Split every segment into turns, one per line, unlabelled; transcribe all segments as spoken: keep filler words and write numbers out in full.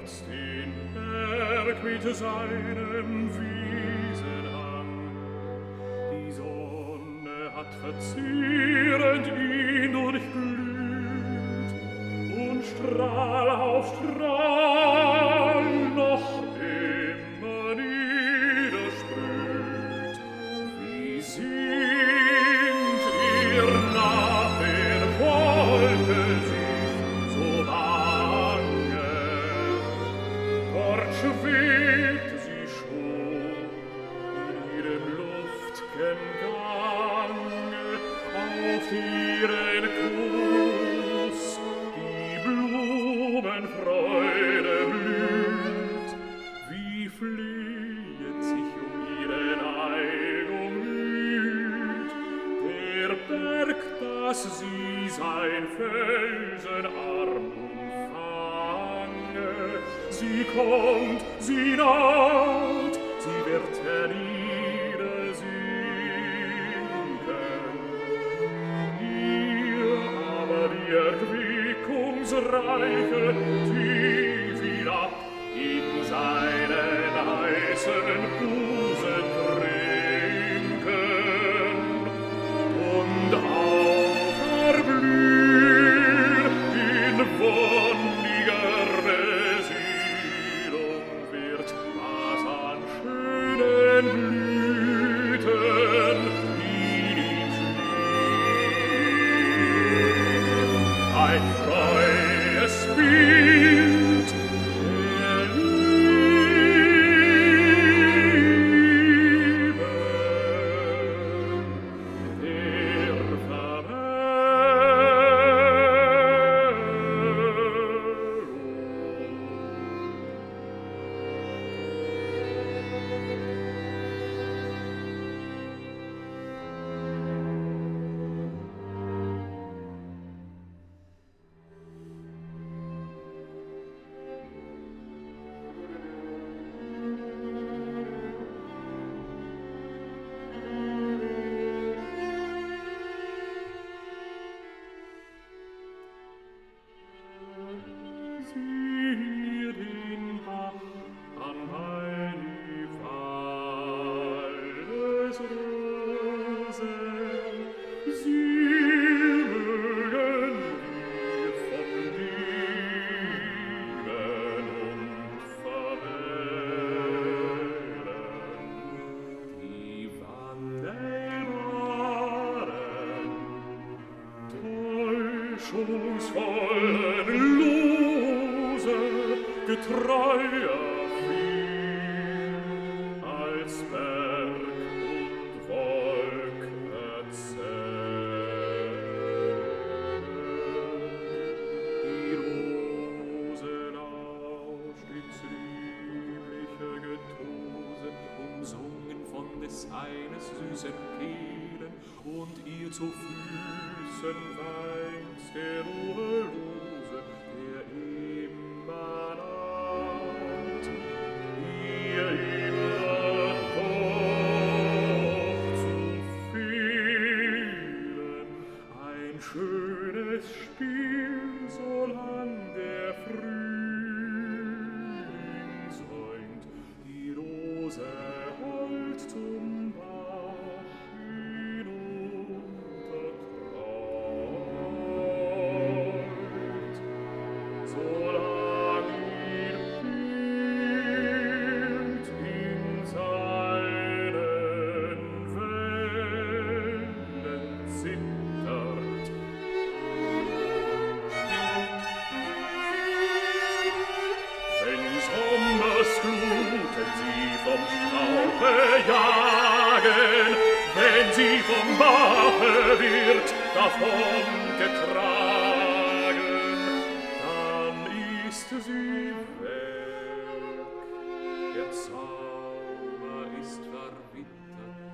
stürzt den Berg mit seinem Wiesenhang. Die Sonne hat verzehrend ihn durchglüht und Strahl auf Strahl noch immer niedersprüht. Wie singt ihr nach der Wolke sich so bange, dort schwebt sie schon in ihrem luft'gen Gange auf ihren Kuss die Blumenfreude blüht. Wie fliehet sich um ihre Neigung müht der Berg, dass sie sein Felsenarm umfange. Sie kommt, sie naht, sie wird herniedersinken. Hier aber die Erquickungsreiche tief hinab in seinen heißen Busen trinken und auferblühen in wonniger Besiedlung wird, was an schönen Blüten in ihm schlägt. Ein treues Bild der Liebe, der Siehe den Bach an meine Waldesrose, sie mögen wir von lieben und verwählen. Die wandelbaren, täuschungsvollen Lose, getreuer viel als Berg und Wolk erzählen. Die Rose lauscht ins liebliche Getose, umsungen von des Eines süßen Kehlen, und ihr zu Füßen weint der Ruhelose, der immer naht. Ihr immer doch zu fehlen, ein schönes Spiel, solang der Frühling säumt, die Rose hold zum Bach hinuntertreut. Solang ihr Bild in seinen Wänden zittert, wenn Sommersgluten sie vom Strauche jagen, wenn sie vom Bache wird davon getragen, dann ist sie weg, der Zauber ist verwittert.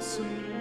verlassen